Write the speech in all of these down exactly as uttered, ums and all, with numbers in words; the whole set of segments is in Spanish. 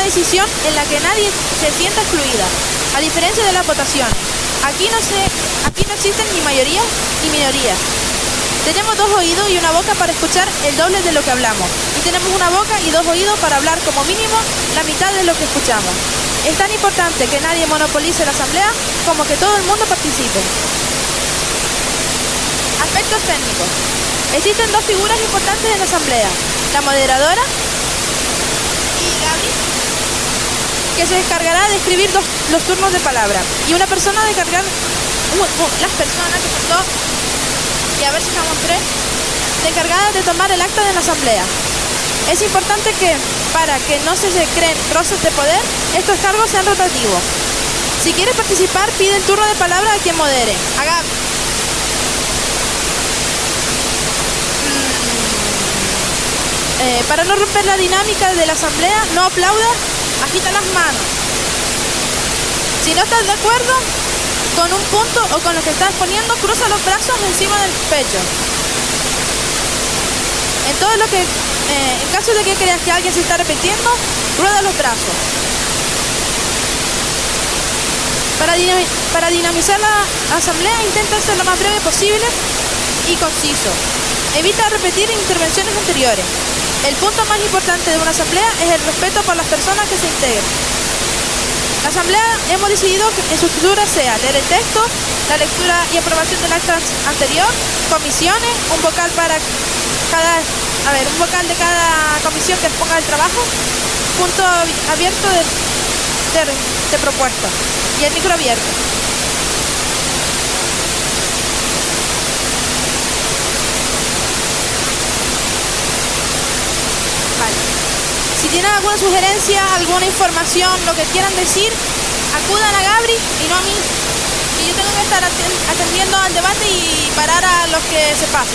decisión en la que nadie se sienta excluida, a diferencia de las votaciones. Aquí no, se, aquí no existen ni mayorías ni minorías. Tenemos dos oídos y una boca para escuchar el doble de lo que hablamos. Y tenemos una boca y dos oídos para hablar como mínimo la mitad de lo que escuchamos. Es tan importante que nadie monopolice la asamblea como que todo el mundo participe. Aspectos técnicos. Existen dos figuras importantes en la asamblea. La moderadora y Gabri, que se encargará de escribir dos, los turnos de palabra. Y una persona de cargar... Uh, uh, las personas que faltó... Y a ver si estamos tres, encargadas de tomar el acta de la asamblea. Es importante que, para que no se creen trozos de poder, estos cargos sean rotativos. Si quieres participar, pide el turno de palabra a quien modere. A Gaby. Mm. Eh, para no romper la dinámica de la asamblea, no aplaudas, agita las manos. Si no estás de acuerdo con un punto o con lo que estás poniendo, cruza los brazos encima del pecho. En todo lo que, eh, en caso de que creas que alguien se está repitiendo, rueda los brazos. Para, dinam para dinamizar la asamblea, intenta ser lo más breve posible y conciso. Evita repetir intervenciones anteriores. El punto más importante de una asamblea es el respeto por las personas que se integran. La asamblea hemos decidido que en su estructura sea leer el texto, la lectura y aprobación del acta anterior, comisiones, un vocal para cada, a ver, un vocal de cada comisión que exponga el trabajo, punto abierto de, de, de propuesta y el micro abierto. Si tienen alguna sugerencia, alguna información, lo que quieran decir, acudan a Gabri y no a mí. Y yo tengo que estar atendiendo al debate y parar a los que se pasen.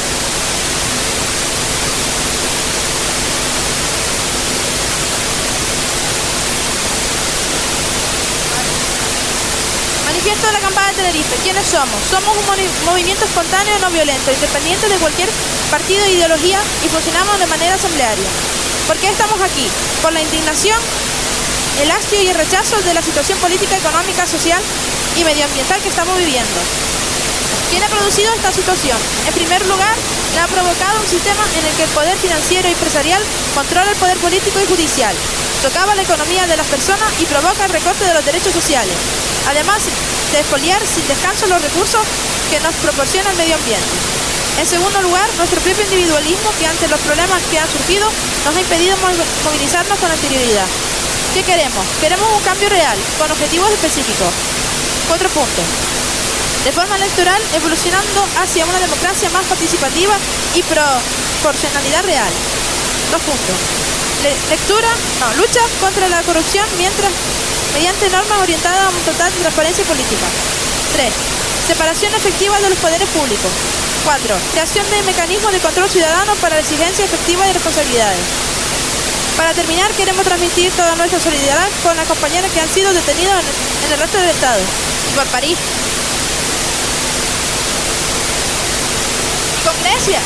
Manifiesto de la acampada de Tenerife. ¿Quiénes somos? Somos un movimiento espontáneo no violento, independiente de cualquier partido e ideología y funcionamos de manera asamblearia. ¿Por qué estamos aquí? Por la indignación, el hastio y el rechazo de la situación política, económica, social y medioambiental que estamos viviendo. ¿Quién ha producido esta situación? En primer lugar, la ha provocado un sistema en el que el poder financiero y empresarial controla el poder político y judicial, socava la economía de las personas y provoca el recorte de los derechos sociales, además de expoliar sin descanso los recursos que nos proporciona el medio ambiente. En segundo lugar, nuestro propio individualismo, que ante los problemas que han surgido nos ha impedido movilizarnos con anterioridad. ¿Qué queremos? Queremos un cambio real, con objetivos específicos. Cuatro puntos. De forma electoral, evolucionando hacia una democracia más participativa y proporcionalidad real. Dos puntos. Le lectura, no, lucha contra la corrupción mientras, mediante normas orientadas a un total de transparencia política. Tres. Separación efectiva de los poderes públicos. Cuatro. Creación de mecanismos de control ciudadano para la exigencia efectiva de responsabilidades. Para terminar, queremos transmitir toda nuestra solidaridad con las compañeras que han sido detenidas en el, en el resto del Estado y por París. Y con Grecia.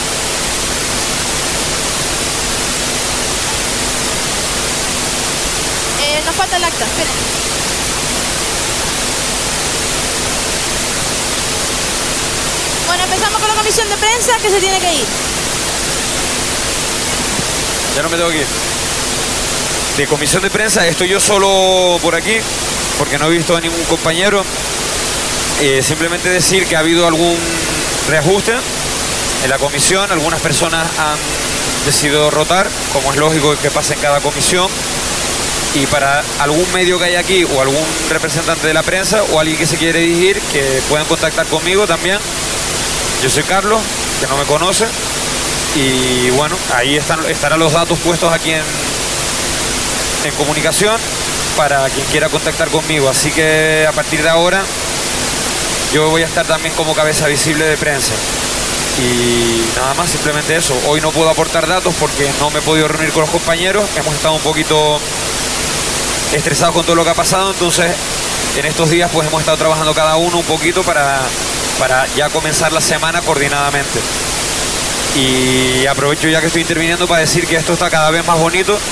Eh, nos falta el acta, esperen. Bueno, empezamos con la comisión de prensa que se tiene que ir. Ya no me tengo que ir. De comisión de prensa estoy yo solo por aquí, porque no he visto a ningún compañero. Eh, simplemente decir que ha habido algún reajuste en la comisión. Algunas personas han decidido rotar, como es lógico que pase en cada comisión. Y para algún medio que haya aquí, o algún representante de la prensa, o alguien que se quiere dirigir, que puedan contactar conmigo también. Yo soy Carlos, que no me conoce, y bueno, ahí están, estarán los datos puestos aquí en, en comunicación para quien quiera contactar conmigo. Así que a partir de ahora yo voy a estar también como cabeza visible de prensa. Y nada más, simplemente eso. Hoy no puedo aportar datos porque no me he podido reunir con los compañeros. Hemos estado un poquito estresados con todo lo que ha pasado, entonces en estos días pues hemos estado trabajando cada uno un poquito para... para ya comenzar la semana coordinadamente. Y aprovecho ya que estoy interviniendo para decir que esto está cada vez más bonito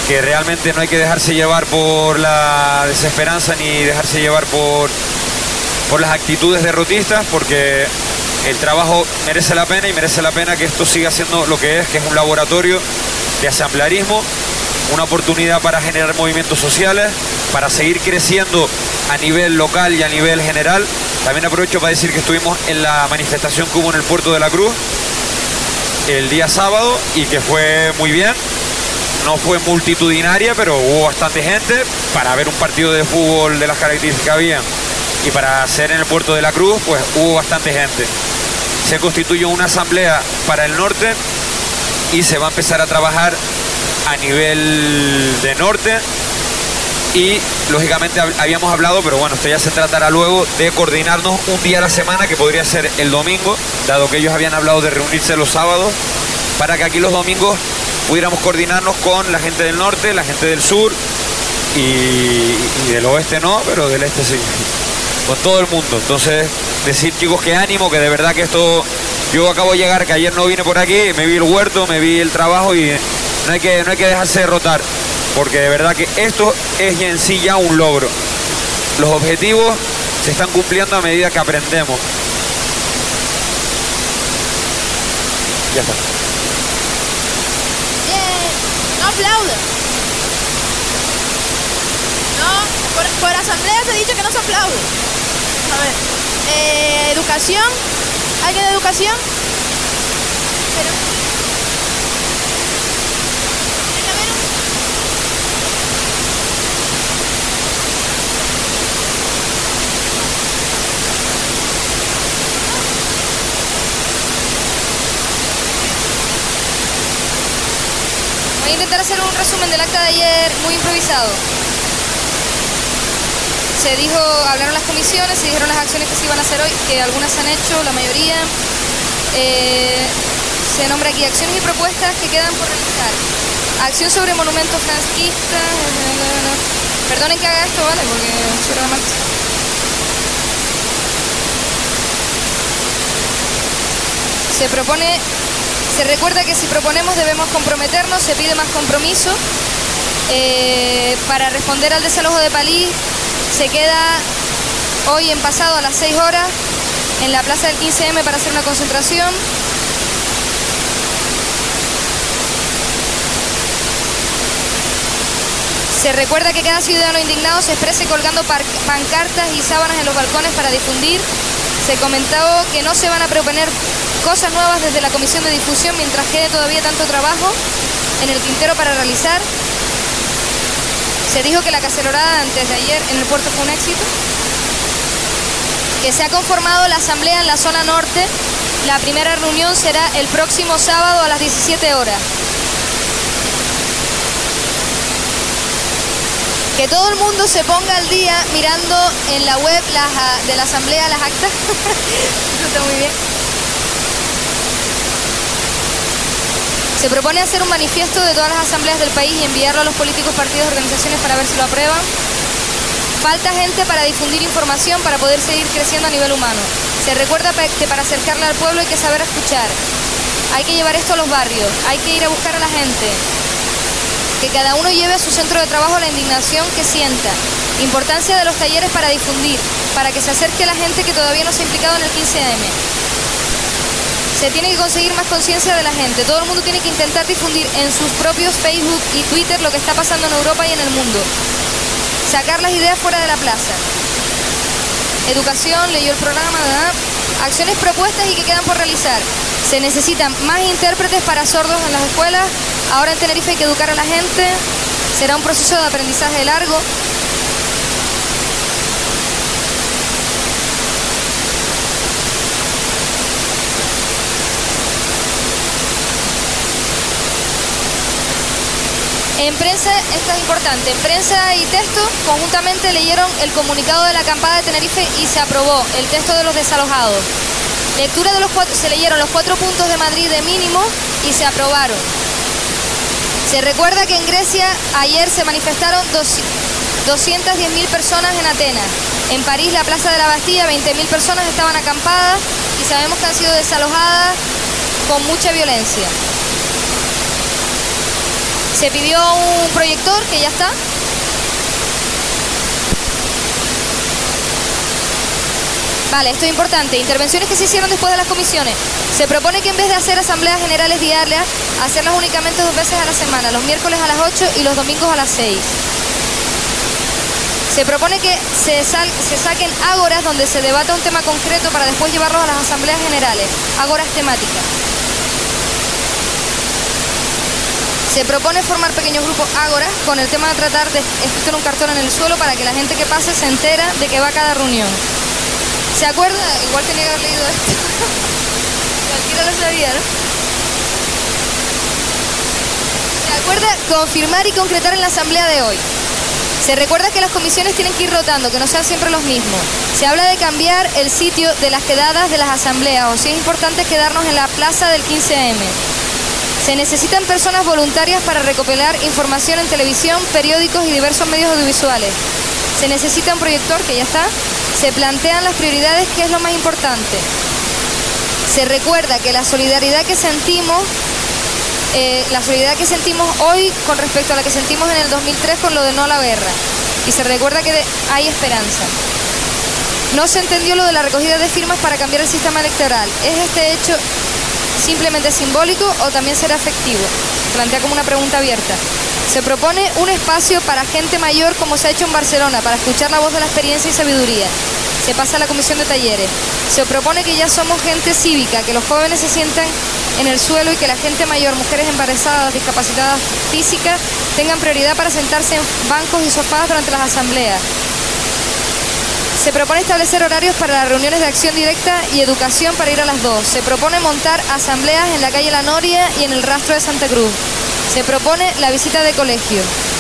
que realmente no hay que dejarse llevar por la desesperanza ni dejarse llevar por, por las actitudes derrotistas, porque el trabajo merece la pena y merece la pena que esto siga siendo lo que es, que es un laboratorio de asamblearismo, una oportunidad para generar movimientos sociales, para seguir creciendo a nivel local y a nivel general. También aprovecho para decir que estuvimos en la manifestación que hubo en el Puerto de la Cruz el día sábado y que fue muy bien. No fue multitudinaria, pero hubo bastante gente para ver un partido de fútbol de las características que había, y para hacer en el Puerto de la Cruz, pues hubo bastante gente. Se constituyó una asamblea para el norte y se va a empezar a trabajar a nivel de norte. Y lógicamente habíamos hablado, pero bueno, esto ya se tratará luego, de coordinarnos un día a la semana, que podría ser el domingo, dado que ellos habían hablado de reunirse los sábados, para que aquí los domingos pudiéramos coordinarnos con la gente del norte, la gente del sur y, y del oeste no, pero del este sí, con todo el mundo. Entonces, decir, chicos, que ánimo, que de verdad que esto, yo acabo de llegar, que ayer no vine por aquí, me vi el huerto, me vi el trabajo y no hay que, no hay que dejarse derrotar, porque de verdad que esto es en sí ya un logro. Los objetivos se están cumpliendo a medida que aprendemos. Ya está. No aplauda. No, por, por asamblea se ha dicho que no se aplaude. A ver, eh, educación, ¿alguien de educación? Pero, Camilo. Voy a intentar hacer un resumen del acta de ayer muy improvisado. Se dijo, hablaron las comisiones, se dijeron las acciones que se iban a hacer hoy, que algunas se han hecho, la mayoría. Eh, se nombra aquí acciones y propuestas que quedan por realizar. Acción sobre monumentos fascistas. Perdonen que haga esto, ¿vale? Porque sobre la marcha. Se propone, se recuerda que si proponemos debemos comprometernos, se pide más compromiso. Eh, para responder al desalojo de Palí, se queda hoy en pasado a las seis horas en la plaza del quince eme para hacer una concentración. Se recuerda que cada ciudadano indignado se exprese colgando pancartas y sábanas en los balcones para difundir. Se comentó que no se van a proponer cosas nuevas desde la Comisión de Difusión mientras quede todavía tanto trabajo en el tintero para realizar. Se dijo que la cacerolada antes de ayer en el puerto fue un éxito. Que se ha conformado la asamblea en la zona norte. La primera reunión será el próximo sábado a las diecisiete horas. Que todo el mundo se ponga al día mirando en la web las, de la asamblea las actas. Eso está muy bien. Se propone hacer un manifiesto de todas las asambleas del país y enviarlo a los políticos, partidos, organizaciones para ver si lo aprueban. Falta gente para difundir información para poder seguir creciendo a nivel humano. Se recuerda que para acercarla al pueblo hay que saber escuchar. Hay que llevar esto a los barrios, hay que ir a buscar a la gente. Que cada uno lleve a su centro de trabajo la indignación que sienta. Importancia de los talleres para difundir, para que se acerque la gente que todavía no se ha implicado en el quince eme. Se tiene que conseguir más conciencia de la gente. Todo el mundo tiene que intentar difundir en sus propios Facebook y Twitter lo que está pasando en Europa y en el mundo. Sacar las ideas fuera de la plaza. Educación, leyó el programa, ¿verdad? Acciones propuestas y que quedan por realizar. Se necesitan más intérpretes para sordos en las escuelas. Ahora en Tenerife hay que educar a la gente. Será un proceso de aprendizaje largo. En prensa, esto es importante, en prensa y texto conjuntamente leyeron el comunicado de la acampada de Tenerife y se aprobó el texto de los desalojados. Lectura de los cuatro, se leyeron los cuatro puntos de Madrid de mínimo y se aprobaron. Se recuerda que en Grecia ayer se manifestaron doscientas diez mil personas en Atenas. En París, la Plaza de la Bastilla, veinte mil personas estaban acampadas y sabemos que han sido desalojadas con mucha violencia. Se pidió un proyector, que ya está. Vale, esto es importante. Intervenciones que se hicieron después de las comisiones. Se propone que en vez de hacer asambleas generales diarias, hacerlas únicamente dos veces a la semana, los miércoles a las ocho y los domingos a las seis. Se propone que se, sal, se saquen ágoras donde se debata un tema concreto para después llevarlos a las asambleas generales, ágoras temáticas. Se propone formar pequeños grupos ágoras con el tema de tratar de escrito en un cartón en el suelo para que la gente que pase se entera de que va a cada reunión. ¿Se acuerda? Igual tenía que haber leído esto. Cualquiera lo sabía, ¿no? ¿Se acuerda? Confirmar y concretar en la asamblea de hoy. Se recuerda que las comisiones tienen que ir rotando, que no sean siempre los mismos. Se habla de cambiar el sitio de las quedadas de las asambleas, o si es importante quedarnos en la plaza del quince eme. Se necesitan personas voluntarias para recopilar información en televisión, periódicos y diversos medios audiovisuales. Se necesita un proyector, que ya está. Se plantean las prioridades, que es lo más importante. Se recuerda que la solidaridad que sentimos, eh, la solidaridad que sentimos hoy con respecto a la que sentimos en el dos mil tres con lo de no a la guerra. Y se recuerda que de, hay esperanza. No se entendió lo de la recogida de firmas para cambiar el sistema electoral. ¿Es este hecho simplemente simbólico o también será efectivo? Plantea como una pregunta abierta. Se propone un espacio para gente mayor, como se ha hecho en Barcelona, para escuchar la voz de la experiencia y sabiduría. Se pasa a la comisión de talleres. Se propone que ya somos gente cívica, que los jóvenes se sientan en el suelo y que la gente mayor, mujeres embarazadas, discapacitadas físicas, tengan prioridad para sentarse en bancos y sofás durante las asambleas. Se propone establecer horarios para las reuniones de acción directa y educación para ir a las dos. Se propone montar asambleas en la calle La Noria y en el Rastro de Santa Cruz. Se propone la visita de colegio.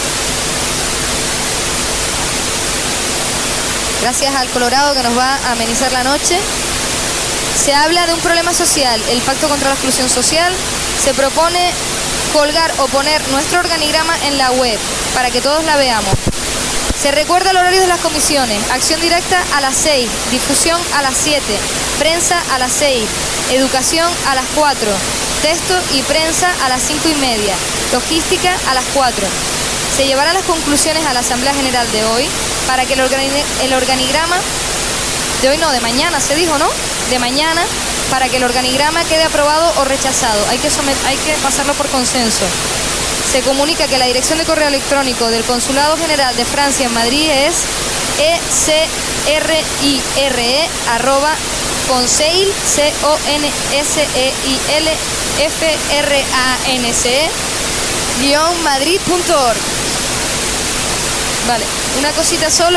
Gracias al Colorado, que nos va a amenizar la noche. Se habla de un problema social, el Pacto contra la Exclusión Social. Se propone colgar o poner nuestro organigrama en la web para que todos la veamos. Se recuerda el horario de las comisiones. Acción directa a las seis, difusión a las siete, prensa a las seis, educación a las cuatro, texto y prensa a las cinco y media, logística a las cuatro. Se llevarán las conclusiones a la Asamblea General de hoy para que el, organi el organigrama, de hoy no, de mañana se dijo, ¿no? De mañana, para que el organigrama quede aprobado o rechazado. Hay que, hay que pasarlo por consenso. Se comunica que la dirección de correo electrónico del Consulado General de Francia en Madrid es e c r i r e arroba conseil c o n s e i l f r a n c guión madrid punto org. Vale, una cosita solo.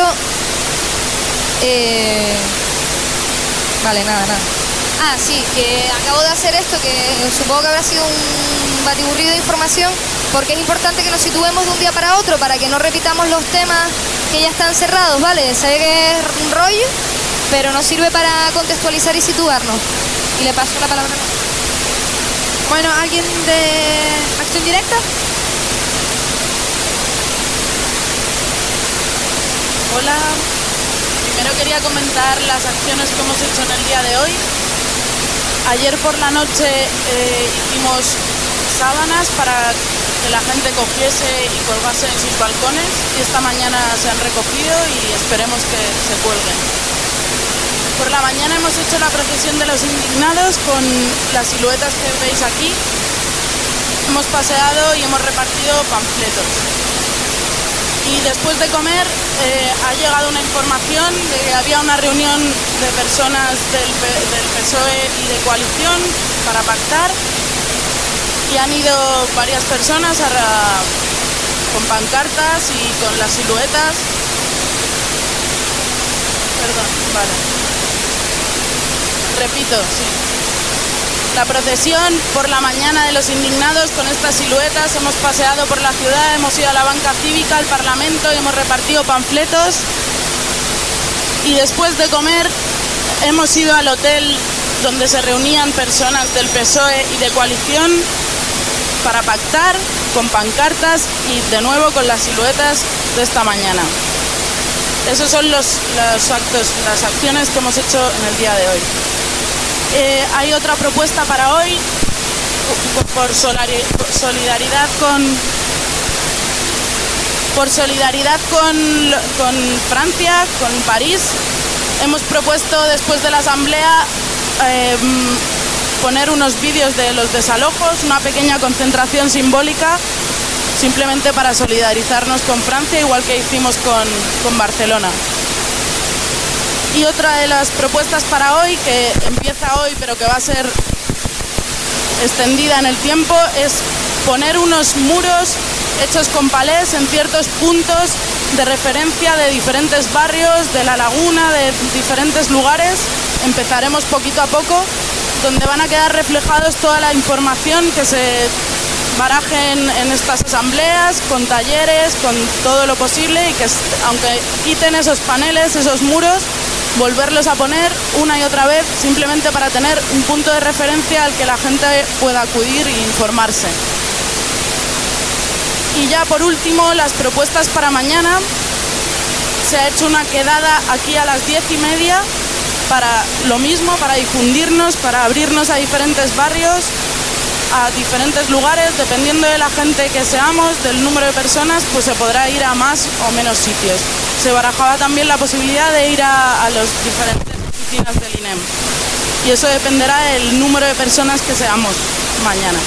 Eh... Vale, nada, nada. Ah, sí, que acabo de hacer esto, que supongo que habrá sido un batiburrillo de información, porque es importante que nos situemos de un día para otro, para que no repitamos los temas que ya están cerrados, ¿vale? Sé que es un rollo, pero nos sirve para contextualizar y situarnos. Y le paso la palabra. Bueno, ¿alguien de Acción Directa? Hola. Primero quería comentar las acciones que hemos hecho en el día de hoy. Ayer por la noche eh, hicimos sábanas para que la gente cogiese y colgase en sus balcones, y esta mañana se han recogido y esperemos que se cuelguen. Por la mañana hemos hecho la procesión de los indignados con las siluetas que veis aquí. Hemos paseado y hemos repartido panfletos. Y después de comer eh, ha llegado una información de que había una reunión de personas del, del P S O E y de coalición para pactar, y han ido varias personas a, a, con pancartas y con las siluetas. Perdón, vale. Repito, sí. La procesión por la mañana de los indignados con estas siluetas, hemos paseado por la ciudad, hemos ido a la banca cívica, al Parlamento y hemos repartido panfletos. Y después de comer hemos ido al hotel donde se reunían personas del P S O E y de coalición para pactar con pancartas y de nuevo con las siluetas de esta mañana. Esos son los, los actos, las acciones que hemos hecho en el día de hoy. Eh, hay otra propuesta para hoy, por solidaridad con por solidaridad con, con Francia, con París, hemos propuesto después de la asamblea eh, poner unos vídeos de los desalojos, una pequeña concentración simbólica, simplemente para solidarizarnos con Francia, igual que hicimos con, con Barcelona. Y otra de las propuestas para hoy, que empieza hoy pero que va a ser extendida en el tiempo, es poner unos muros hechos con palés en ciertos puntos de referencia de diferentes barrios, de La Laguna, de diferentes lugares. Empezaremos poquito a poco, donde van a quedar reflejados toda la información que se baraje en, en estas asambleas, con talleres, con todo lo posible, y que aunque quiten esos paneles, esos muros, volverlos a poner una y otra vez, simplemente para tener un punto de referencia al que la gente pueda acudir e informarse. Y ya por último, las propuestas para mañana. Se ha hecho una quedada aquí a las diez y media para lo mismo, para difundirnos, para abrirnos a diferentes barrios, a diferentes lugares. Dependiendo de la gente que seamos, del número de personas, pues se podrá ir a más o menos sitios. Se barajaba también la posibilidad de ir a, a las diferentes oficinas del I N E M. Y eso dependerá del número de personas que seamos mañana.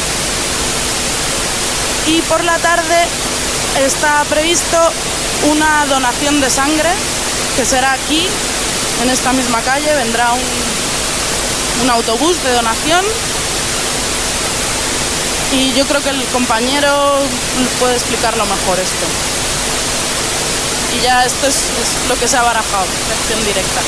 Y por la tarde está previsto una donación de sangre, que será aquí, en esta misma calle. Vendrá un, un autobús de donación. Y yo creo que el compañero puede explicarlo mejor esto. Y ya esto es, es lo que se ha barajado, reacción directa.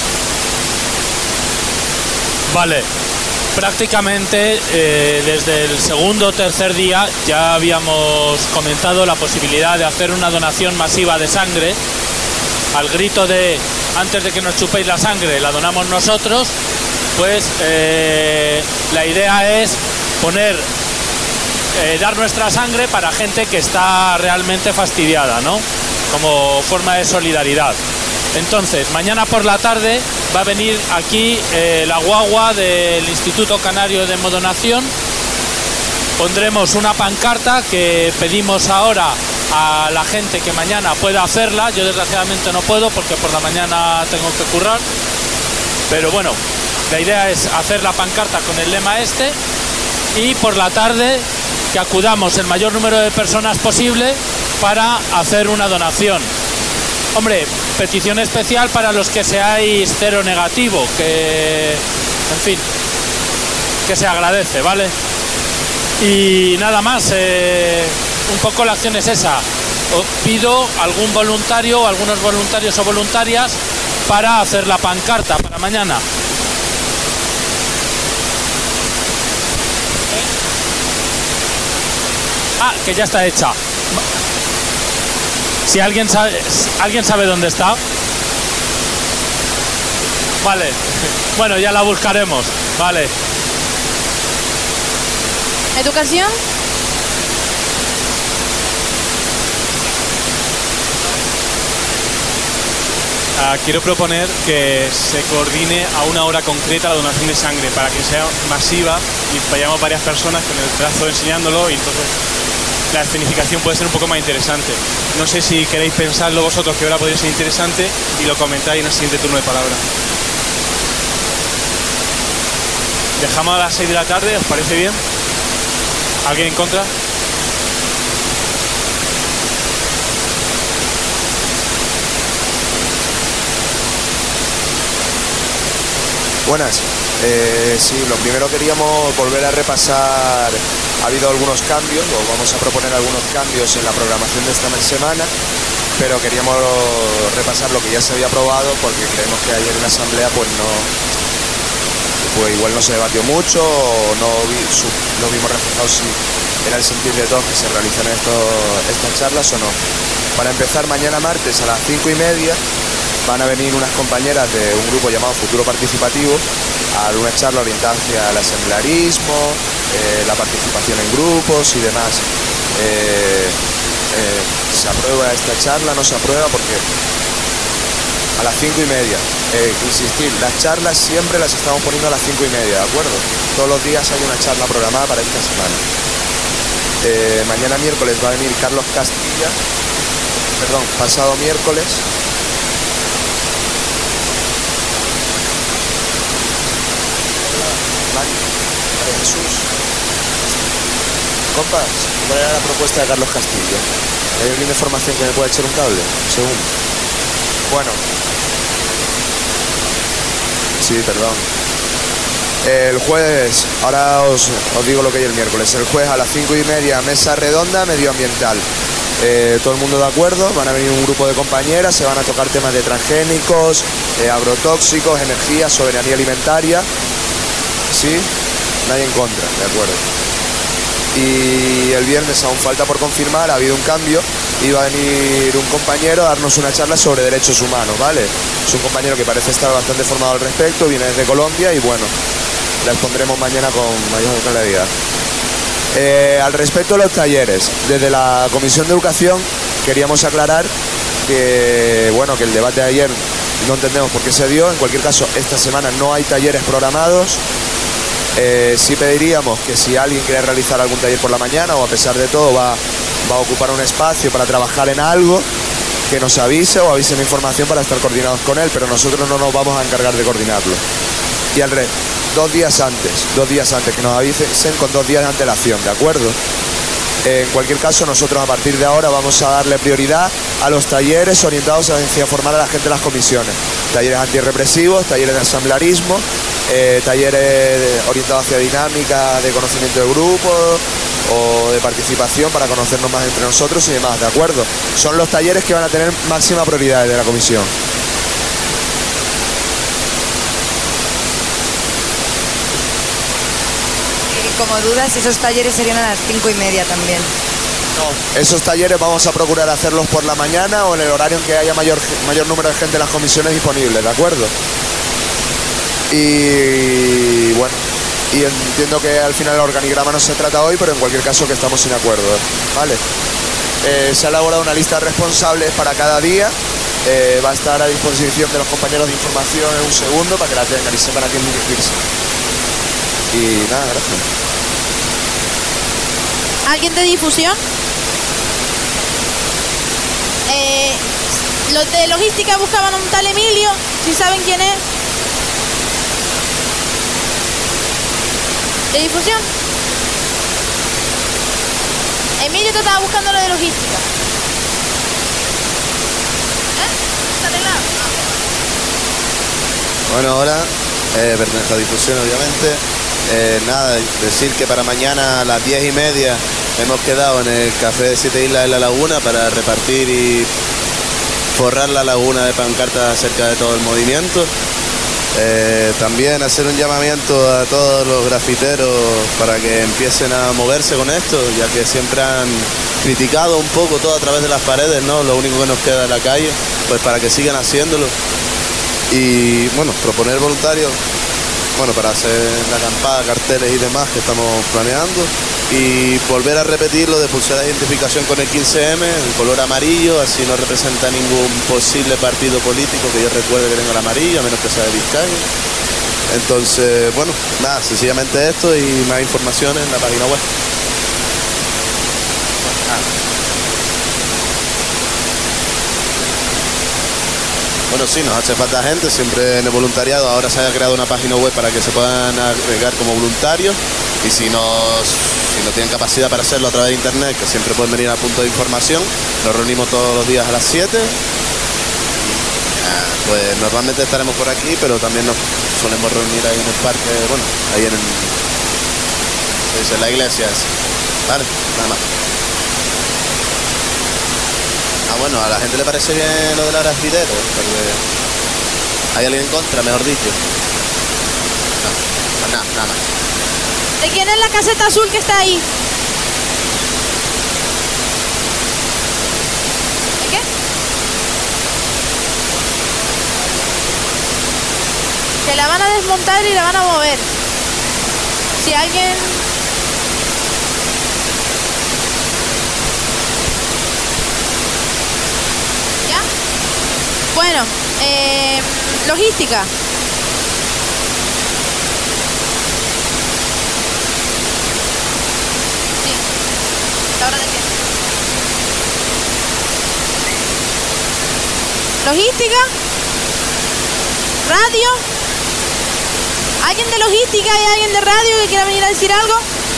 Vale, prácticamente eh, desde el segundo o tercer día ya habíamos comentado la posibilidad de hacer una donación masiva de sangre. Al grito de antes de que nos chupéis la sangre, la donamos nosotros. Pues eh, la idea es poner, eh, dar nuestra sangre para gente que está realmente fastidiada, ¿no? Como forma de solidaridad. Entonces, mañana por la tarde va a venir aquí eh, la guagua del Instituto Canario de Hemodonación. Pondremos una pancarta que pedimos ahora a la gente que mañana pueda hacerla. Yo desgraciadamente no puedo porque por la mañana tengo que currar. Pero bueno, la idea es hacer la pancarta con el lema este y por la tarde que acudamos el mayor número de personas posible para hacer una donación. Hombre, petición especial para los que seáis cero negativo, que, en fin, que se agradece, ¿vale? Y nada más, eh, un poco la acción es esa. Os pido algún voluntario, algunos voluntarios o voluntarias para hacer la pancarta para mañana. Ah, que ya está hecha. Si alguien sabe, ¿alguien sabe dónde está? Vale, bueno, ya la buscaremos, vale. ¿Educación? Uh, quiero proponer que se coordine a una hora concreta la donación de sangre para que sea masiva y vayamos varias personas con el brazo enseñándolo y entonces la escenificación puede ser un poco más interesante. No sé si queréis pensarlo vosotros que ahora podría ser interesante y lo comentáis en el siguiente turno de palabra. Dejamos a las seis de la tarde, ¿os parece bien? ¿Alguien en contra? Buenas. Eh, sí, lo primero queríamos volver a repasar. Ha habido algunos cambios, o vamos a proponer algunos cambios en la programación de esta semana, pero queríamos repasar lo que ya se había aprobado porque creemos que ayer en la asamblea pues no, pues igual no se debatió mucho o no vi, su, lo vimos reflejado si era el sentir de todos que se realizaran esto, estas charlas o no. Para empezar, mañana martes a las cinco y media van a venir unas compañeras de un grupo llamado Futuro Participativo a una charla orientada hacia el asamblearismo, eh, la participación en grupos y demás. Eh, eh, ¿Se aprueba esta charla? ¿No se aprueba? Porque a las cinco y media, eh, insistir, las charlas siempre las estamos poniendo a las cinco y media, ¿de acuerdo? Todos los días hay una charla programada para esta semana. Eh, mañana miércoles va a venir Carlos Castilla perdón, pasado miércoles. Mario, María Jesús. Compas, ¿cuál era la propuesta de Carlos Castillo? ¿Hay alguien de formación que me pueda echar un cable? Un segundo. Bueno. Sí, perdón. El jueves, ahora os, os digo lo que hay el miércoles. El jueves a las cinco y media, mesa redonda medioambiental. Eh, todo el mundo de acuerdo, van a venir un grupo de compañeras, se van a tocar temas de transgénicos, de agrotóxicos, energía, soberanía alimentaria. Sí, nadie en contra, de acuerdo. Y el viernes, aún falta por confirmar, ha habido un cambio y va a venir un compañero a darnos una charla sobre derechos humanos, ¿vale? Es un compañero que parece estar bastante formado al respecto, viene desde Colombia y bueno, le pondremos mañana con mayor claridad. Eh, al respecto de los talleres, desde la Comisión de Educación queríamos aclarar que, bueno, que el debate de ayer no entendemos por qué se dio. En cualquier caso, esta semana no hay talleres programados. Eh, sí pediríamos que si alguien quiere realizar algún taller por la mañana o a pesar de todo va, va a ocupar un espacio para trabajar en algo, que nos avise o avise la información para estar coordinados con él, pero nosotros no nos vamos a encargar de coordinarlo. Y al resto, dos días antes, dos días antes, que nos avisen con dos días de antelación, ¿de acuerdo? Eh, en cualquier caso, nosotros a partir de ahora vamos a darle prioridad a los talleres orientados hacia formar a la gente de las comisiones. Talleres antirrepresivos, talleres de asamblearismo, eh, talleres orientados hacia dinámica de conocimiento de grupo o de participación para conocernos más entre nosotros y demás, ¿de acuerdo? Son los talleres que van a tener máxima prioridad de la comisión. Como dudas, esos talleres serían a las cinco y media también. No, esos talleres vamos a procurar hacerlos por la mañana o en el horario en que haya mayor, mayor número de gente en las comisiones disponibles, ¿de acuerdo? Y bueno, y entiendo que al final el organigrama no se trata hoy, pero en cualquier caso que estamos sin acuerdo, ¿vale? Eh, se ha elaborado una lista de responsables para cada día. Eh, va a estar a disposición de los compañeros de información en un segundo para que la tengan y sepan a quién dirigirse. Y nada, gracias. ¿Alguien de difusión? Eh, los de logística buscaban a un tal Emilio, si saben quién es. ¿De difusión? Emilio te estaba buscando lo de logística. ¿Eh? ¿Está arreglado? Bueno, hola, eh, pertenece a difusión obviamente. Eh, nada, decir que para mañana a las diez y media hemos quedado en el Café de Siete Islas en La Laguna para repartir y forrar la laguna de pancartas acerca de todo el movimiento. Eh, también hacer un llamamiento a todos los grafiteros para que empiecen a moverse con esto, ya que siempre han criticado un poco todo a través de las paredes, ¿no? Lo único que nos queda en la calle, pues para que sigan haciéndolo. Y bueno, proponer voluntarios, bueno, para hacer la acampada, carteles y demás que estamos planeando. Y volver a repetir lo de pulsera de identificación con el quince eme, el color amarillo, así no representa ningún posible partido político que yo recuerde que tenga el amarillo, a menos que sea de Vizcaya. Entonces, bueno, nada, sencillamente esto y más informaciones en la página web. Bueno, sí, nos hace falta gente, siempre en el voluntariado. Ahora se haya creado una página web para que se puedan agregar como voluntarios. Y si, nos, si no tienen capacidad para hacerlo a través de internet, que siempre pueden venir al punto de información. Nos reunimos todos los días a las siete. Pues normalmente estaremos por aquí, pero también nos solemos reunir ahí en el parque, bueno, ahí en, el, pues en la iglesia esa. Vale, nada más. Ah, bueno, a la gente le parece bien lo del grafitero, porque hay alguien en contra, mejor dicho. No, pues nada, nada más. ¿De quién es la caseta azul que está ahí? ¿De qué? Se la van a desmontar y la van a mover. Si alguien... ¿Ya? Bueno, eh, logística. ¿La hora de qué? Logística. Radio. ¿Alguien de logística y alguien de radio que quiera venir a decir algo?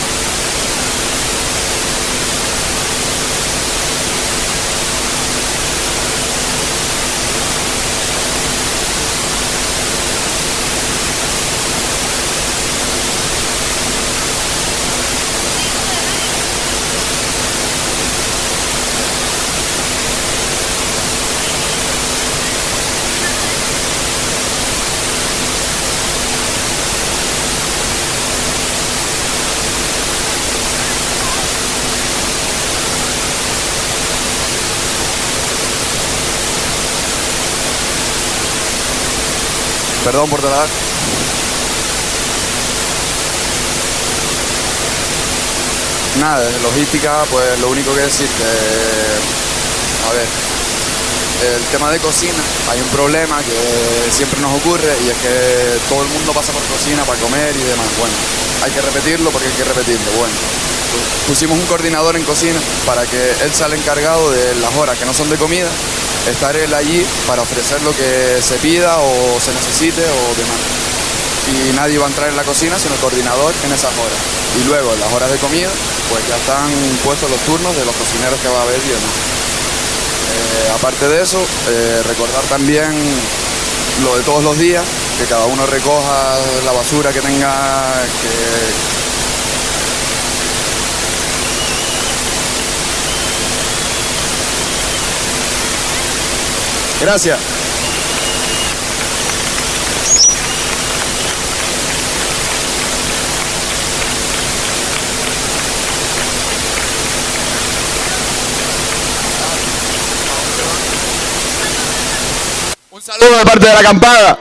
Perdón por tardar. Nada, de logística, pues lo único que decir que, a ver, el tema de cocina, hay un problema que siempre nos ocurre y es que todo el mundo pasa por cocina para comer y demás. Bueno, hay que repetirlo porque hay que repetirlo. Bueno, pusimos un coordinador en cocina para que él sea el encargado de las horas que no son de comida, estar él allí para ofrecer lo que se pida o se necesite o demás. Y nadie va a entrar en la cocina sino el coordinador en esas horas. Y luego en las horas de comida, pues ya están puestos los turnos de los cocineros que va a haber y demás. Eh, aparte de eso, eh, recordar también lo de todos los días, que cada uno recoja la basura que tenga que... Gracias. Un saludo de parte de la acampada.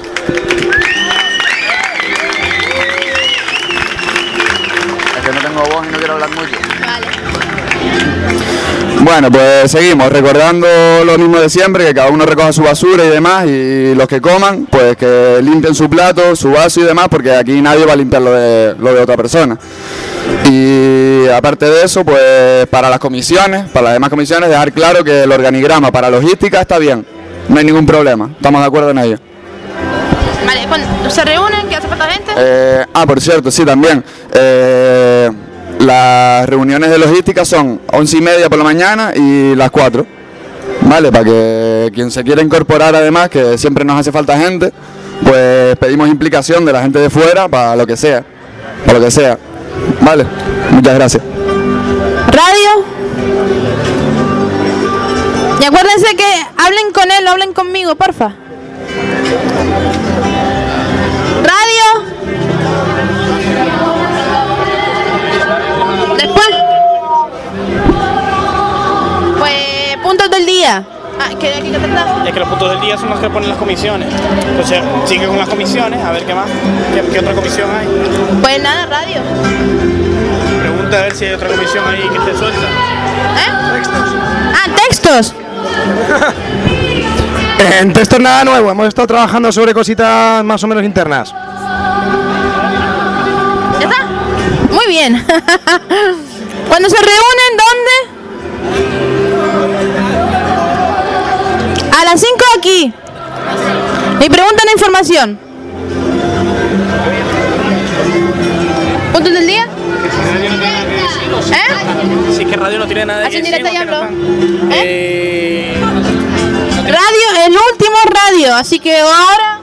Es que no tengo voz y no quiero hablar mucho. Vale. Bueno, pues seguimos recordando lo mismo de siempre, que cada uno recoja su basura y demás, y los que coman, pues que limpien su plato, su vaso y demás, porque aquí nadie va a limpiar lo de, lo de otra persona. Y aparte de eso, pues para las comisiones, para las demás comisiones, dejar claro que el organigrama para logística está bien, no hay ningún problema, estamos de acuerdo en ello. Vale, cuando se reúnen, ¿qué hace falta gente? Eh, ah, por cierto, sí, también. Eh, las reuniones de logística son once y media por la mañana y las cuatro. Vale, para que quien se quiera incorporar, además, que siempre nos hace falta gente, pues pedimos implicación de la gente de fuera para lo que sea. Para lo que sea. Vale, muchas gracias. Radio. Y acuérdense que hablen con él, no hablen conmigo, porfa. Radio. Después. Pues puntos del día. Ah, ¿qué hay que tratar? Es que los puntos del día son los que ponen las comisiones. Entonces, sigue con las comisiones, a ver qué más, qué, qué otra comisión hay. Pues nada, radio. Pregunta a ver si hay otra comisión ahí que esté suelta. ¿Eh? Textos. Ah, textos. En textos nada nuevo, hemos estado trabajando sobre cositas más o menos internas. ¿Ya está? Muy bien. Cuando se reúnen, ¿dónde? A las cinco aquí. Y preguntan información. ¿Puntos del día? ¿Eh? Sí, que radio no tiene nada de ¿Hacen directa y hablo? ¿Eh? Eh... Radio, el último radio, así que ahora...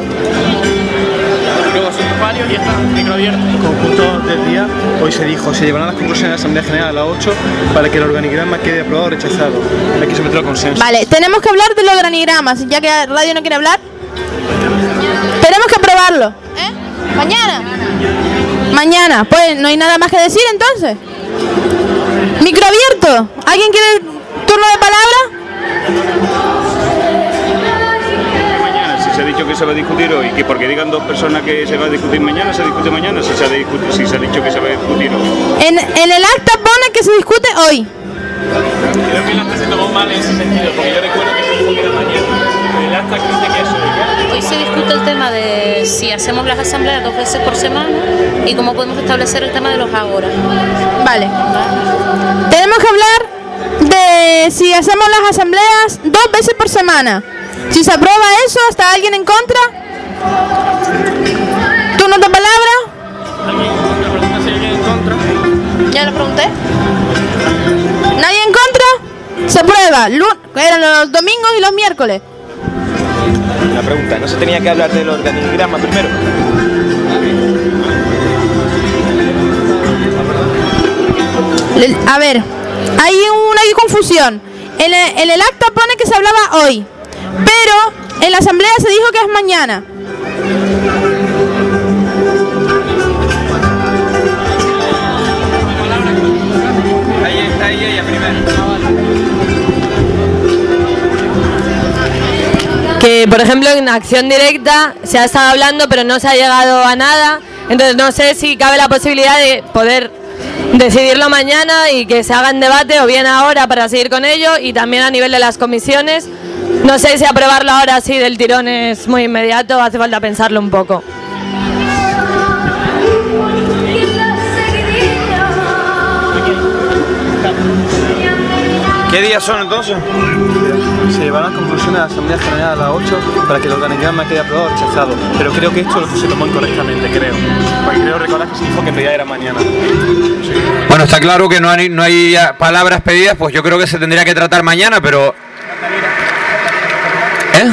Y luego asuntos varios y ya está, micro abierto. Conjunto del día, hoy se dijo, se llevarán las conclusiones de la Asamblea General a las ocho para que el organigrama quede aprobado o rechazado. Hay que someterlo a consenso. Vale, tenemos que hablar de los organigramas, ya que radio no quiere hablar. Tenemos que aprobarlo. ¿Eh? ¿Mañana? Mañana, pues no hay nada más que decir entonces. Micro abierto. ¿Alguien quiere turno de palabra? Mañana, si se ha dicho que se va a discutir hoy, que porque digan dos personas que se va a discutir mañana, se discute mañana, si se ha, discutir, si se ha dicho que se va a discutir hoy. En, en el acta pone que se discute hoy. Creo que el acta se tomó mal en ese sentido, porque yo recuerdo que se dijo que era mañana. El acta creo que es hoy. Hoy se discute el tema de si hacemos las asambleas dos veces por semana y cómo podemos establecer el tema de los ahora. Vale. Vale. Tenemos que hablar de si hacemos las asambleas dos veces por semana. semana. Si se aprueba eso, ¿está alguien en contra? ¿Turno de palabra? Ya lo pregunté. ¿Nadie en contra? Se aprueba. Eran los domingos y los miércoles. Una pregunta, ¿no se tenía que hablar del organigrama primero? A ver, hay una confusión. En el, en el acta pone que se hablaba hoy, pero en la asamblea se dijo que es mañana. Ahí está ahí ella primero. Que, por ejemplo, en Acción Directa se ha estado hablando, pero no se ha llegado a nada. Entonces no sé si cabe la posibilidad de poder decidirlo mañana y que se haga en debate o bien ahora para seguir con ello, y también a nivel de las comisiones. No sé si aprobarlo ahora así del tirón es muy inmediato, hace falta pensarlo un poco. ¿Qué días son entonces? Se llevarán conclusiones a la Asamblea General a las ocho para que el organigrama quede aprobado o rechazado. Pero creo que esto se tomó incorrectamente, creo. Porque creo recordar que se dijo que en realidad era mañana. Sí. Bueno, está claro que no hay, no hay palabras pedidas, pues yo creo que se tendría que tratar mañana, pero... ¿Eh?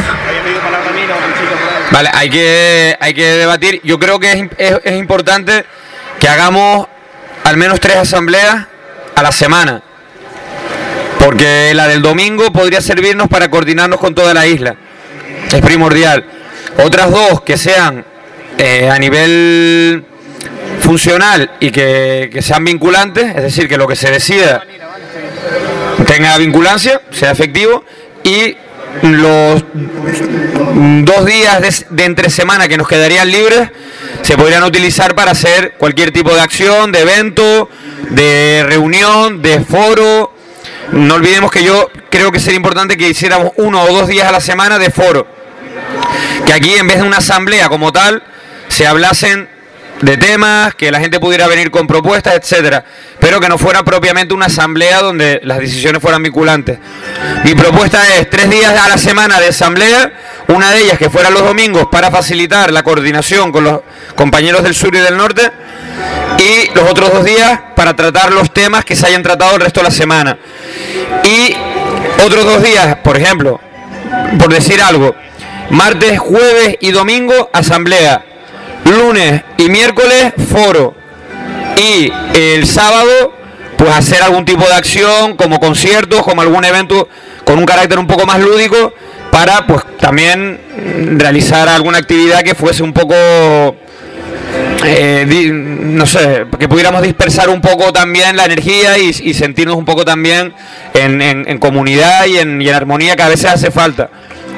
Vale, hay que, hay que debatir. Yo creo que es, es, es importante que hagamos al menos tres asambleas a la semana. Porque la del domingo podría servirnos para coordinarnos con toda la isla. Es primordial. Otras dos que sean eh, a nivel funcional y que, que sean vinculantes, es decir, que lo que se decida tenga vinculancia, sea efectivo, y los dos días de, de entre semana que nos quedarían libres se podrían utilizar para hacer cualquier tipo de acción, de evento, de reunión, de foro. No olvidemos que yo creo que sería importante que hiciéramos uno o dos días a la semana de foro. Que aquí, en vez de una asamblea como tal, se hablasen de temas, que la gente pudiera venir con propuestas, etcétera. Pero que no fuera propiamente una asamblea donde las decisiones fueran vinculantes. Mi propuesta es tres días a la semana de asamblea, una de ellas que fuera los domingos para facilitar la coordinación con los compañeros del sur y del norte, y los otros dos días para tratar los temas que se hayan tratado el resto de la semana. Y otros dos días, por ejemplo, por decir algo, martes, jueves y domingo, asamblea. Lunes y miércoles, foro. Y el sábado, pues hacer algún tipo de acción, como conciertos, como algún evento con un carácter un poco más lúdico, para pues también realizar alguna actividad que fuese un poco... Eh, di, no sé, que pudiéramos dispersar un poco también la energía y, y sentirnos un poco también en, en, en comunidad y en, y en armonía, que a veces hace falta.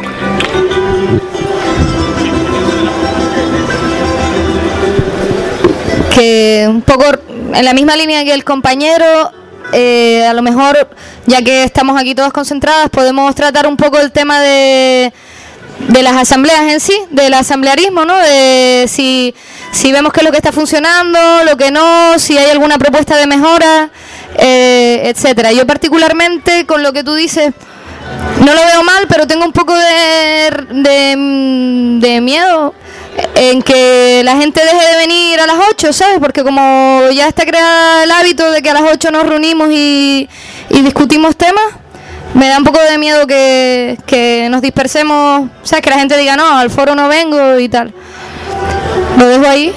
Que un poco en la misma línea que el compañero, eh, a lo mejor, ya que estamos aquí todos concentrados, podemos tratar un poco el tema de, de las asambleas en sí, del asamblearismo, ¿no? De si... Si vemos qué es lo que está funcionando, lo que no, si hay alguna propuesta de mejora, eh, etcétera. Yo particularmente, con lo que tú dices, no lo veo mal, pero tengo un poco de, de, de miedo en que la gente deje de venir a las ocho, ¿sabes? Porque como ya está creado el hábito de que a las ocho nos reunimos y, y discutimos temas, me da un poco de miedo que, que nos dispersemos, ¿sabes? Que la gente diga, no, al foro no vengo y tal. Lo dejo ahí.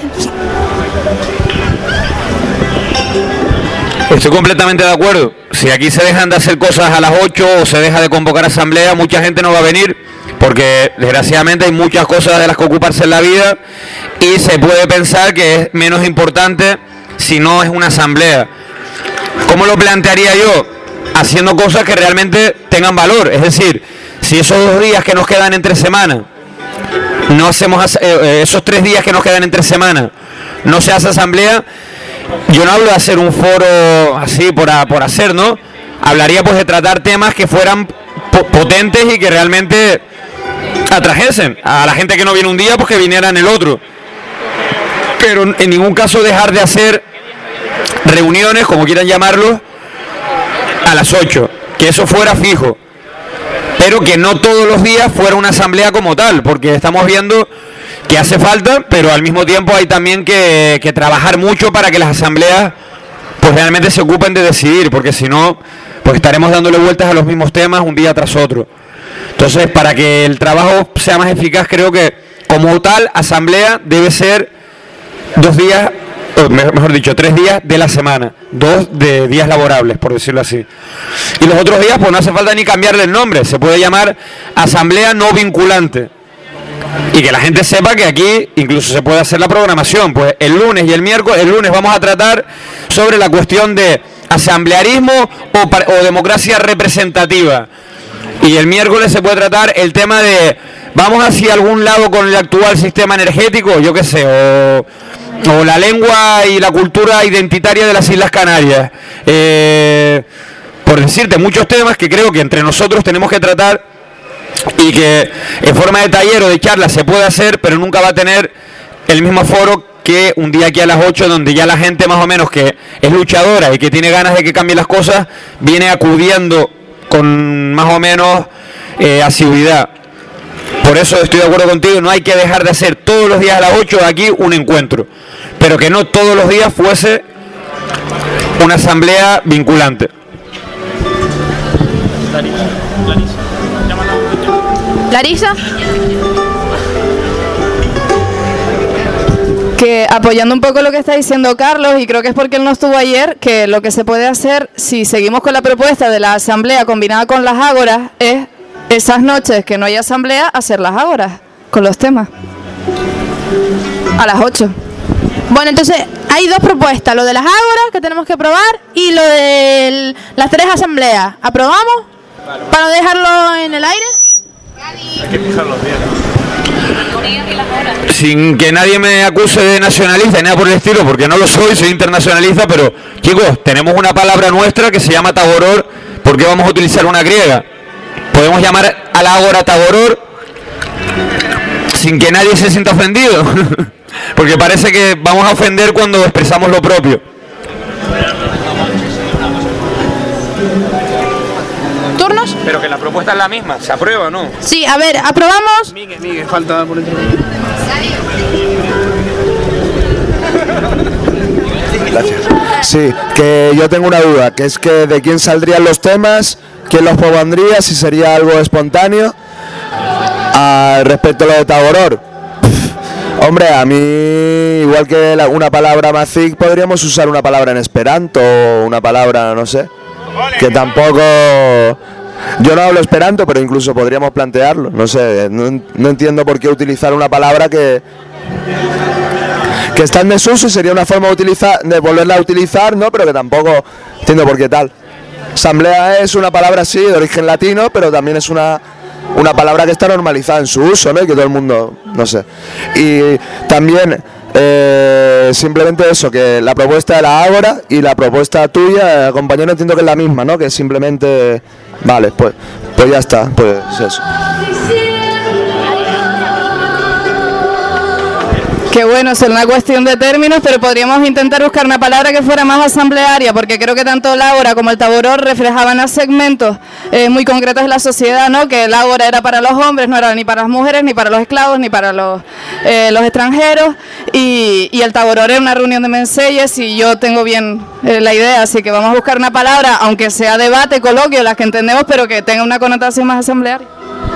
Estoy completamente de acuerdo. Si aquí se dejan de hacer cosas a las ocho o se deja de convocar asamblea, mucha gente no va a venir, porque desgraciadamente hay muchas cosas de las que ocuparse en la vida y se puede pensar que es menos importante si no es una asamblea. ¿Cómo lo plantearía yo? Haciendo cosas que realmente tengan valor. Es decir, si esos dos días que nos quedan entre semana no hacemos eh, esos tres días que nos quedan entre semana no se hace asamblea, yo no hablo de hacer un foro así por, a, por hacer, ¿no? Hablaría pues de tratar temas que fueran po potentes y que realmente atrajesen a la gente que no viene un día, pues que viniera en el otro. Pero en ningún caso dejar de hacer reuniones, como quieran llamarlo, a las ocho, que eso fuera fijo. pero que no todos los días fuera una asamblea como tal, porque estamos viendo que hace falta, pero al mismo tiempo hay también que, que trabajar mucho para que las asambleas pues realmente se ocupen de decidir, porque si no, pues estaremos dándole vueltas a los mismos temas un día tras otro. Entonces, para que el trabajo sea más eficaz, creo que como tal, asamblea debe ser dos días, o mejor dicho, tres días de la semana, dos de días laborables, por decirlo así. Y los otros días, pues no hace falta ni cambiarle el nombre, se puede llamar asamblea no vinculante. Y que la gente sepa que aquí incluso se puede hacer la programación, pues el lunes y el miércoles, el lunes vamos a tratar sobre la cuestión de asamblearismo o, o democracia representativa. Y el miércoles se puede tratar el tema de vamos hacia algún lado con el actual sistema energético, yo qué sé, o, o la lengua y la cultura identitaria de las Islas Canarias. Eh, por decirte, muchos temas que creo que entre nosotros tenemos que tratar y que en forma de taller o de charla se puede hacer, pero nunca va a tener el mismo foro que un día aquí a las ocho, donde ya la gente más o menos que es luchadora y que tiene ganas de que cambien las cosas, viene acudiendo con más o menos eh, asiduidad. Por eso estoy de acuerdo contigo, no hay que dejar de hacer todos los días a las ocho de aquí un encuentro, pero que no todos los días fuese una asamblea vinculante. Larisa. Que apoyando un poco lo que está diciendo Carlos, y creo que es porque él no estuvo ayer, que lo que se puede hacer, si seguimos con la propuesta de la asamblea combinada con las ágoras, es esas noches que no hay asamblea, hacer las ágoras con los temas. A las ocho. Bueno, entonces hay dos propuestas, lo de las ágoras que tenemos que aprobar y lo de las tres asambleas. ¿Aprobamos? Para no dejarlo en el aire. Hay que fijar los días. Sin que nadie me acuse de nacionalista ni nada por el estilo, porque no lo soy, soy internacionalista, pero chicos, tenemos una palabra nuestra que se llama Taboror. ¿Por qué vamos a utilizar una griega? Podemos llamar a la ágora Taboror sin que nadie se sienta ofendido, porque parece que vamos a ofender cuando expresamos lo propio. ¿Turnos? Pero que la propuesta es la misma, ¿se aprueba o no? Sí, a ver, ¿aprobamos? Miguel, Miguel, falta por dentro. Gracias. Sí, que yo tengo una duda, que es que de quién saldrían los temas, quién los propondría, si sería algo espontáneo. Ah, respecto a lo de Taboror, hombre, a mí, igual que la, una palabra mazik, podríamos usar una palabra en esperanto, o una palabra, no sé, que tampoco... Yo no hablo esperanto, pero incluso podríamos plantearlo, no sé, no, no entiendo por qué utilizar una palabra que... que está en desuso y sería una forma de, utilizar, de volverla a utilizar, ¿no? Pero que tampoco entiendo por qué tal. Asamblea es una palabra, sí, de origen latino, pero también es una, una palabra que está normalizada en su uso, ¿no? Y que todo el mundo, no sé. Y también, eh, simplemente eso, que la propuesta de la Ágora y la propuesta tuya, compañero, entiendo que es la misma, ¿no? Que simplemente, vale, pues, pues ya está, pues eso. Que bueno, será una cuestión de términos, pero podríamos intentar buscar una palabra que fuera más asamblearia, porque creo que tanto el ágora como el taboror reflejaban a segmentos eh, muy concretos de la sociedad, ¿no? Que el ágora era para los hombres, no era ni para las mujeres, ni para los esclavos, ni para los, eh, los extranjeros, y, y el taboror era una reunión de menseyes, y yo tengo bien eh, la idea, así que vamos a buscar una palabra, aunque sea debate, coloquio, las que entendemos, pero que tenga una connotación más asamblearia.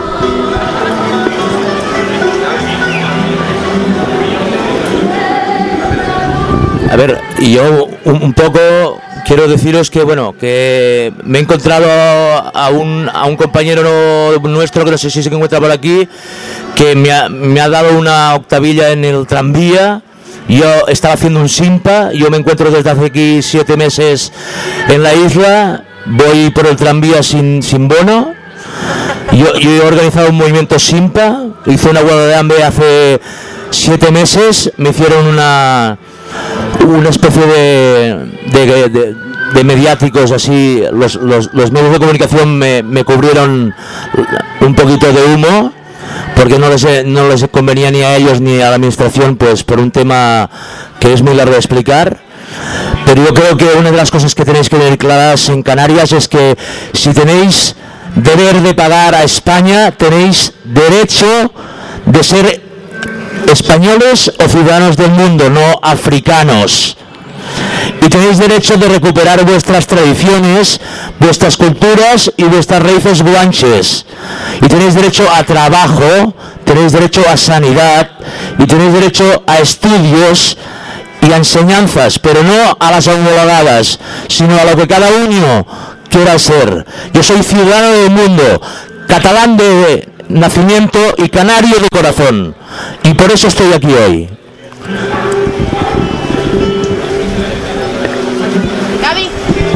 A ver, y yo un, un poco quiero deciros que, bueno, que me he encontrado a un, a un compañero nuestro, que no sé si se encuentra por aquí, que me ha, me ha dado una octavilla en el tranvía. Yo estaba haciendo un simpa, yo me encuentro desde hace aquí siete meses en la isla, voy por el tranvía sin, sin bono. Yo, yo he organizado un movimiento simpa, hice una huelga de hambre hace siete meses, me hicieron una... una especie de, de, de, de mediáticos así, los, los, los medios de comunicación me, me cubrieron un poquito de humo, porque no les, no les convenía ni a ellos ni a la administración, pues por un tema que es muy largo de explicar. Pero yo creo que una de las cosas que tenéis que tener claras en Canarias es que si tenéis deber de pagar a España, tenéis derecho de ser españoles o ciudadanos del mundo, no africanos. Y tenéis derecho de recuperar vuestras tradiciones, vuestras culturas y vuestras raíces guanches. Y tenéis derecho a trabajo, tenéis derecho a sanidad y tenéis derecho a estudios y a enseñanzas, pero no a las homologadas, sino a lo que cada uno quiera ser. Yo soy ciudadano del mundo, catalán de nacimiento y canario de corazón, y por eso estoy aquí hoy. Gaby.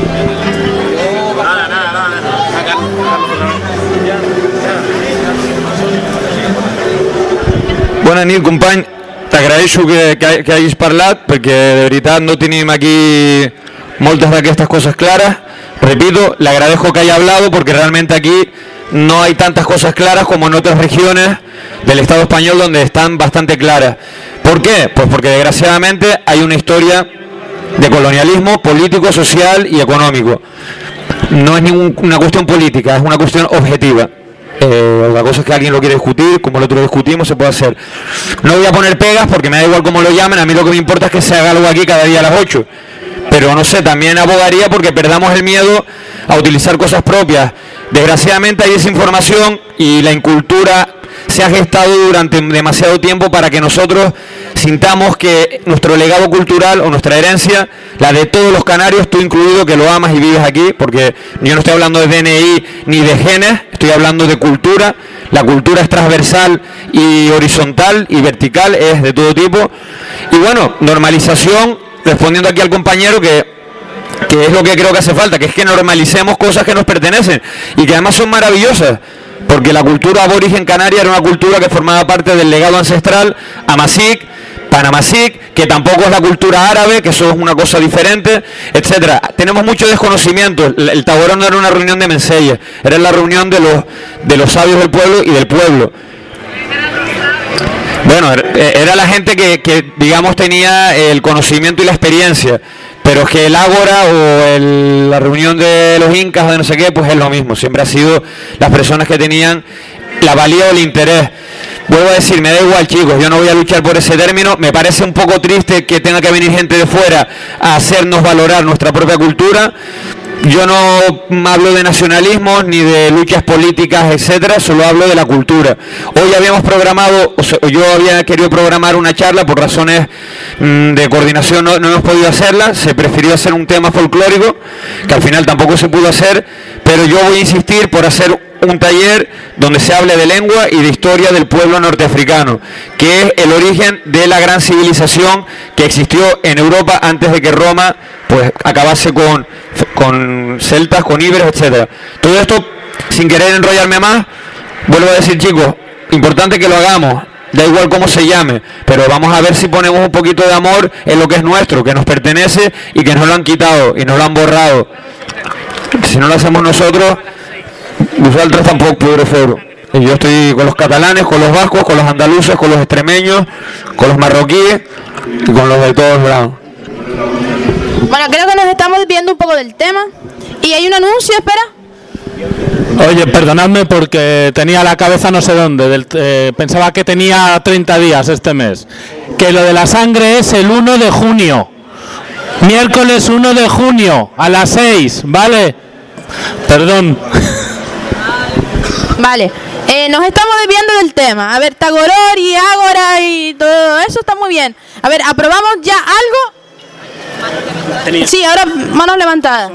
Bona nit, company. T'agraeixo que, que, que hagis parlat, perquè de veritat no tenim aquí moltes d'aquestas cosas claras. Repito, le agradezco que haya hablado porque realmente aquí no hay tantas cosas claras como en otras regiones del Estado español donde están bastante claras. ¿Por qué? Pues porque desgraciadamente hay una historia de colonialismo político, social y económico. No es ninguna cuestión política, es una cuestión objetiva. Eh, la cosa es que alguien lo quiere discutir, como lo otro lo discutimos, se puede hacer. No voy a poner pegas porque me da igual cómo lo llamen, a mí lo que me importa es que se haga algo aquí cada día a las ocho. Pero no sé, también abogaría porque perdamos el miedo a utilizar cosas propias. Desgraciadamente hay desinformación y la incultura se ha gestado durante demasiado tiempo para que nosotros sintamos que nuestro legado cultural o nuestra herencia, la de todos los canarios, tú incluido que lo amas y vives aquí, porque yo no estoy hablando de D N I ni de genes, estoy hablando de cultura. La cultura es transversal y horizontal y vertical, es de todo tipo. Y bueno, normalización, respondiendo aquí al compañero que... que es lo que creo que hace falta, que es que normalicemos cosas que nos pertenecen y que además son maravillosas, porque la cultura aborigen canaria era una cultura que formaba parte del legado ancestral amazigh, panamazigh, que tampoco es la cultura árabe, que eso es una cosa diferente, etcétera. Tenemos mucho desconocimiento. El, el Taborón no era una reunión de menseyes, era la reunión de los, de los sabios del pueblo y del pueblo. Bueno, era la gente que, que digamos tenía el conocimiento y la experiencia. Pero es que el ágora o el, la reunión de los incas o de no sé qué, pues es lo mismo. Siempre ha sido las personas que tenían la valía o el interés. Vuelvo a decir, me da igual, chicos, yo no voy a luchar por ese término. Me parece un poco triste que tenga que venir gente de fuera a hacernos valorar nuestra propia cultura. Yo no hablo de nacionalismos ni de luchas políticas, etcétera, solo hablo de la cultura. Hoy habíamos programado, o sea, yo había querido programar una charla, por razones mmm, de coordinación no, no hemos podido hacerla, se prefirió hacer un tema folclórico, que al final tampoco se pudo hacer, pero yo voy a insistir por hacer un taller donde se hable de lengua y de historia del pueblo norteafricano, que es el origen de la gran civilización que existió en Europa antes de que Roma pues acabase con, con celtas, con íberos, etcétera. Todo esto, sin querer enrollarme más, vuelvo a decir, chicos, importante que lo hagamos, da igual cómo se llame, pero vamos a ver si ponemos un poquito de amor en lo que es nuestro, que nos pertenece y que nos lo han quitado y nos lo han borrado. Si no lo hacemos nosotros, nosaltres tampoc podré fer-ho. Y yo estoy con los catalanes, con los vascos, con los andaluces, con los extremeños, con los marroquíes y con los de todos lados. Bueno, creo que nos estamos desviando un poco del tema. Y hay un anuncio, espera. Oye, perdonadme porque tenía la cabeza no sé dónde, del, eh, pensaba que tenía treinta días este mes. Que lo de la sangre es el uno de junio. Miércoles uno de junio, a las seis, ¿vale? Perdón. Vale, eh, nos estamos desviando del tema. A ver, Tagoror y Ágora y todo eso está muy bien. A ver, ¿aprobamos ya algo? Tenía. Sí, ahora manos levantadas.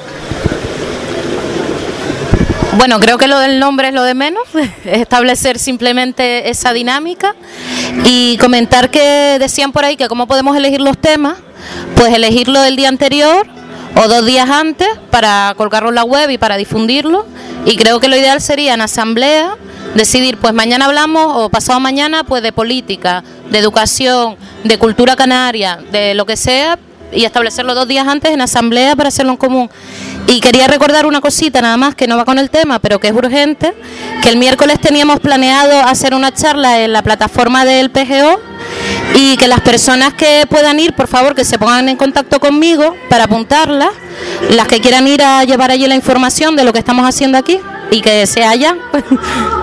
Bueno, creo que lo del nombre es lo de menos, es establecer simplemente esa dinámica y comentar que decían por ahí que cómo podemos elegir los temas, pues elegirlo del día anterior o dos días antes para colgarlo en la web y para difundirlo, y creo que lo ideal sería en asamblea decidir, pues mañana hablamos o pasado mañana pues de política, de educación, de cultura canaria, de lo que sea, y establecerlo dos días antes en asamblea para hacerlo en común. Y quería recordar una cosita nada más que no va con el tema, pero que es urgente, que el miércoles teníamos planeado hacer una charla en la plataforma del P G O y que las personas que puedan ir, por favor, que se pongan en contacto conmigo para apuntarlas, las que quieran ir a llevar allí la información de lo que estamos haciendo aquí. y que sea ya.